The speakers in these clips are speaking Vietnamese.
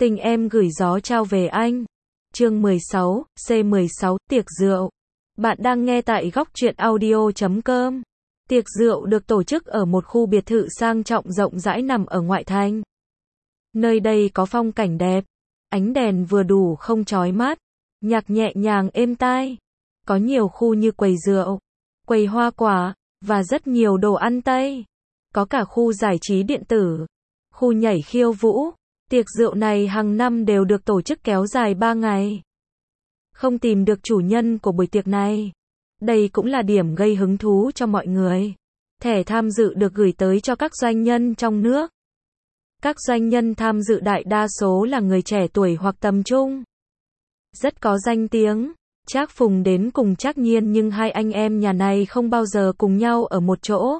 Tình em gửi gió trao về anh. Chương 16, C16, tiệc rượu. Bạn đang nghe tại góc truyện audio.com. Tiệc rượu được tổ chức ở một khu biệt thự sang trọng rộng rãi nằm ở ngoại thành. Nơi đây có phong cảnh đẹp, ánh đèn vừa đủ không chói mắt, nhạc nhẹ nhàng êm tai. Có nhiều khu như quầy rượu, quầy hoa quả, và rất nhiều đồ ăn Tây. Có cả khu giải trí điện tử, khu nhảy khiêu vũ. Tiệc rượu này hàng năm đều được tổ chức kéo dài 3 ngày. Không tìm được chủ nhân của buổi tiệc này. Đây cũng là điểm gây hứng thú cho mọi người. Thẻ tham dự được gửi tới cho các doanh nhân trong nước. Các doanh nhân tham dự đại đa số là người trẻ tuổi hoặc tầm trung. Rất có danh tiếng. Trác Phùng đến cùng Trác Nhiên nhưng hai anh em nhà này không bao giờ cùng nhau ở một chỗ.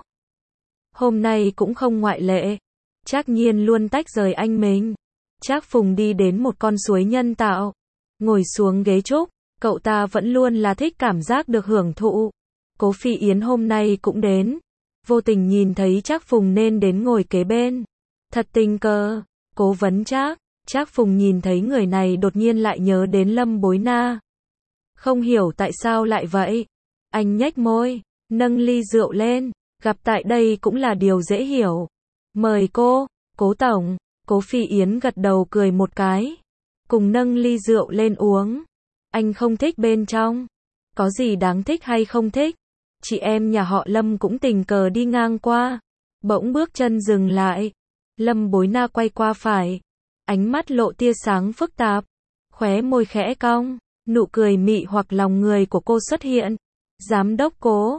Hôm nay cũng không ngoại lệ. Trác Nhiên luôn tách rời anh mình. Trác Phùng đi đến một con suối nhân tạo, ngồi xuống ghế trúc, cậu ta vẫn luôn là thích cảm giác được hưởng thụ. Cố Phi Yến hôm nay cũng đến, vô tình nhìn thấy Trác Phùng nên đến ngồi kế bên. Thật tình cờ, cố vấn Trác Phùng nhìn thấy người này đột nhiên lại nhớ đến Lâm Bối Na. Không hiểu tại sao lại vậy. Anh nhếch môi, nâng ly rượu lên, gặp tại đây cũng là điều dễ hiểu. Mời cô, Cố tổng. Cố Phi Yến gật đầu cười một cái. Cùng nâng ly rượu lên uống. Anh không thích bên trong. Có gì đáng thích hay không thích? Chị em nhà họ Lâm cũng tình cờ đi ngang qua. Bỗng bước chân dừng lại. Lâm Bối Na quay qua phải. Ánh mắt lộ tia sáng phức tạp. Khóe môi khẽ cong. Nụ cười mị hoặc lòng người của cô xuất hiện. Giám đốc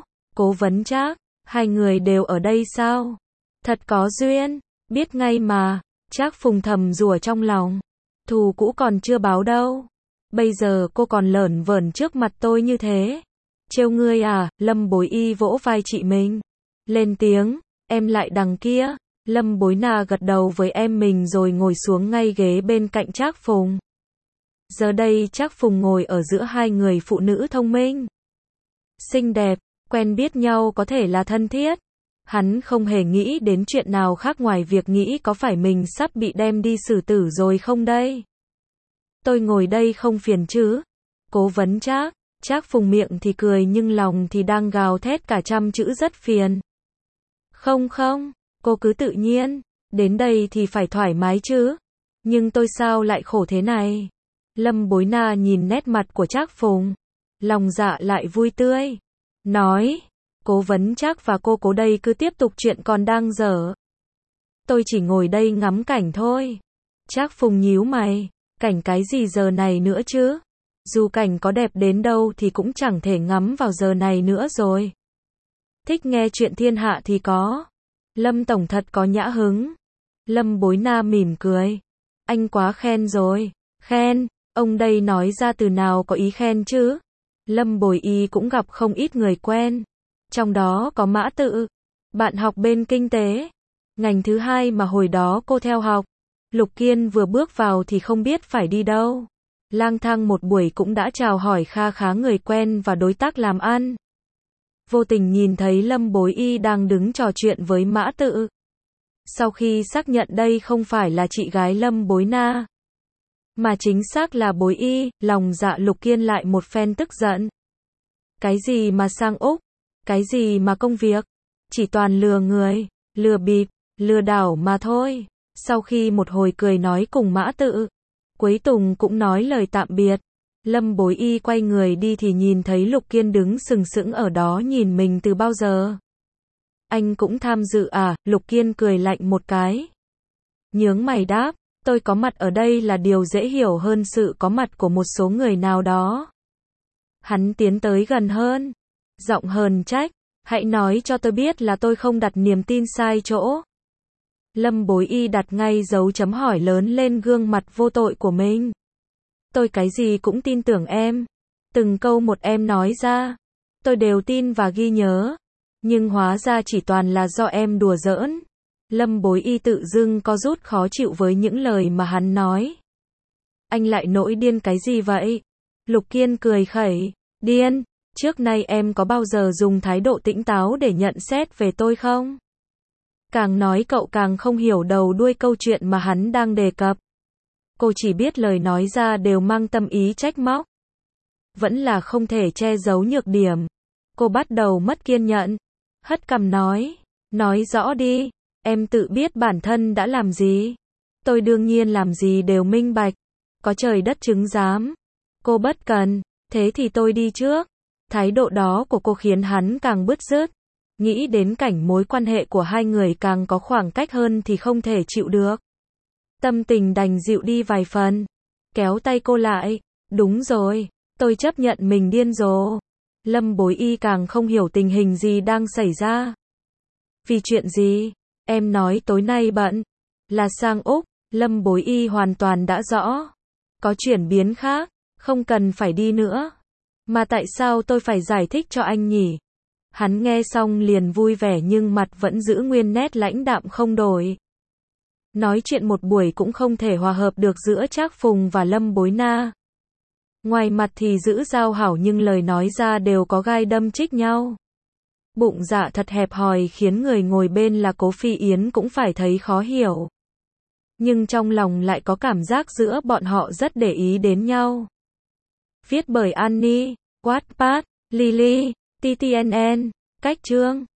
Cố vấn Trác. Hai người đều ở đây sao? Thật có duyên. Biết ngay mà. Trác Phùng thầm rủa trong lòng. Thù cũ còn chưa báo đâu. Bây giờ cô còn lởn vởn trước mặt tôi như thế. Trêu ngươi à? Lâm Bối Y vỗ vai chị mình. Lên tiếng, em lại đằng kia. Lâm Bối Na gật đầu với em mình rồi ngồi xuống ngay ghế bên cạnh Trác Phùng. Giờ đây Trác Phùng ngồi ở giữa hai người phụ nữ thông minh, xinh đẹp, quen biết nhau có thể là thân thiết. Hắn không hề nghĩ đến chuyện nào khác ngoài việc nghĩ có phải mình sắp bị đem đi xử tử rồi không đây. Tôi ngồi đây không phiền chứ? Cố vấn Trác Phùng miệng thì cười nhưng lòng thì đang gào thét cả trăm chữ rất phiền. Không, cô cứ tự nhiên, đến đây thì phải thoải mái chứ. Nhưng tôi sao lại khổ thế này? Lâm Bối Na nhìn nét mặt của Trác Phùng, lòng dạ lại vui tươi, nói. Cố vấn Trác và cô Cố đây cứ tiếp tục chuyện còn đang dở. Tôi chỉ ngồi đây ngắm cảnh thôi. Trác Phùng nhíu mày, cảnh cái gì giờ này nữa chứ? Dù cảnh có đẹp đến đâu thì cũng chẳng thể ngắm vào giờ này nữa rồi. Thích nghe chuyện thiên hạ thì có. Lâm tổng thật có nhã hứng. Lâm Bối Na mỉm cười. Anh quá khen rồi. Khen, ông đây nói ra từ nào có ý khen chứ? Lâm Bối Y cũng gặp không ít người quen. Trong đó có Mã Tự, bạn học bên kinh tế, ngành thứ hai mà hồi đó cô theo học. Lục Kiên vừa bước vào thì không biết phải đi đâu. Lang thang một buổi cũng đã chào hỏi kha khá người quen và đối tác làm ăn. Vô tình nhìn thấy Lâm Bối Y đang đứng trò chuyện với Mã Tự. Sau khi xác nhận đây không phải là chị gái Lâm Bối Na, mà chính xác là Bối Y, lòng dạ Lục Kiên lại một phen tức giận. Cái gì mà sang Úc? Cái gì mà công việc? Chỉ toàn lừa người, lừa bịp, lừa đảo mà thôi. Sau khi một hồi cười nói cùng Mã Tự, Quế Tùng cũng nói lời tạm biệt. Lâm Bối Y quay người đi thì nhìn thấy Lục Kiên đứng sừng sững ở đó nhìn mình từ bao giờ. Anh cũng tham dự à? Lục Kiên cười lạnh một cái. Nhướng mày đáp, tôi có mặt ở đây là điều dễ hiểu hơn sự có mặt của một số người nào đó. Hắn tiến tới gần hơn, giọng hờn trách, hãy nói cho tôi biết là tôi không đặt niềm tin sai chỗ. Lâm Bối Y đặt ngay dấu chấm hỏi lớn lên gương mặt vô tội của mình. Tôi cái gì cũng tin tưởng em. Từng câu một em nói ra, tôi đều tin và ghi nhớ. Nhưng hóa ra chỉ toàn là do em đùa giỡn. Lâm Bối Y tự dưng có rút khó chịu với những lời mà hắn nói. Anh lại nổi điên cái gì vậy? Lục Kiên cười khẩy, điên. Trước nay em có bao giờ dùng thái độ tĩnh táo để nhận xét về tôi không? Càng nói cậu càng không hiểu đầu đuôi câu chuyện mà hắn đang đề cập. Cô chỉ biết lời nói ra đều mang tâm ý trách móc. Vẫn là không thể che giấu nhược điểm. Cô bắt đầu mất kiên nhẫn. Hất cằm nói rõ đi, em tự biết bản thân đã làm gì. Tôi đương nhiên làm gì đều minh bạch. Có trời đất chứng giám. Cô bất cần, thế thì tôi đi trước. Thái độ đó của cô khiến hắn càng bứt rứt. Nghĩ đến cảnh mối quan hệ của hai người càng có khoảng cách hơn thì không thể chịu được. Tâm tình đành dịu đi vài phần. Kéo tay cô lại. Đúng rồi, tôi chấp nhận mình điên rồ. Lâm Bối Y càng không hiểu tình hình gì đang xảy ra. Vì chuyện gì? Em nói tối nay bận. Là sang Úc. Lâm Bối Y hoàn toàn đã rõ. Có chuyển biến khác. Không cần phải đi nữa. Mà tại sao tôi phải giải thích cho anh nhỉ? Hắn nghe xong liền vui vẻ nhưng mặt vẫn giữ nguyên nét lãnh đạm không đổi. Nói chuyện một buổi cũng không thể hòa hợp được giữa Trác Phùng và Lâm Bối Na. Ngoài mặt thì giữ giao hảo nhưng lời nói ra đều có gai đâm chích nhau. Bụng dạ thật hẹp hòi khiến người ngồi bên là Cố Phi Yến cũng phải thấy khó hiểu. Nhưng trong lòng lại có cảm giác giữa bọn họ rất để ý đến nhau. Viết bởi Annie, Wattpad, Lily, TTNN, Cách Chương.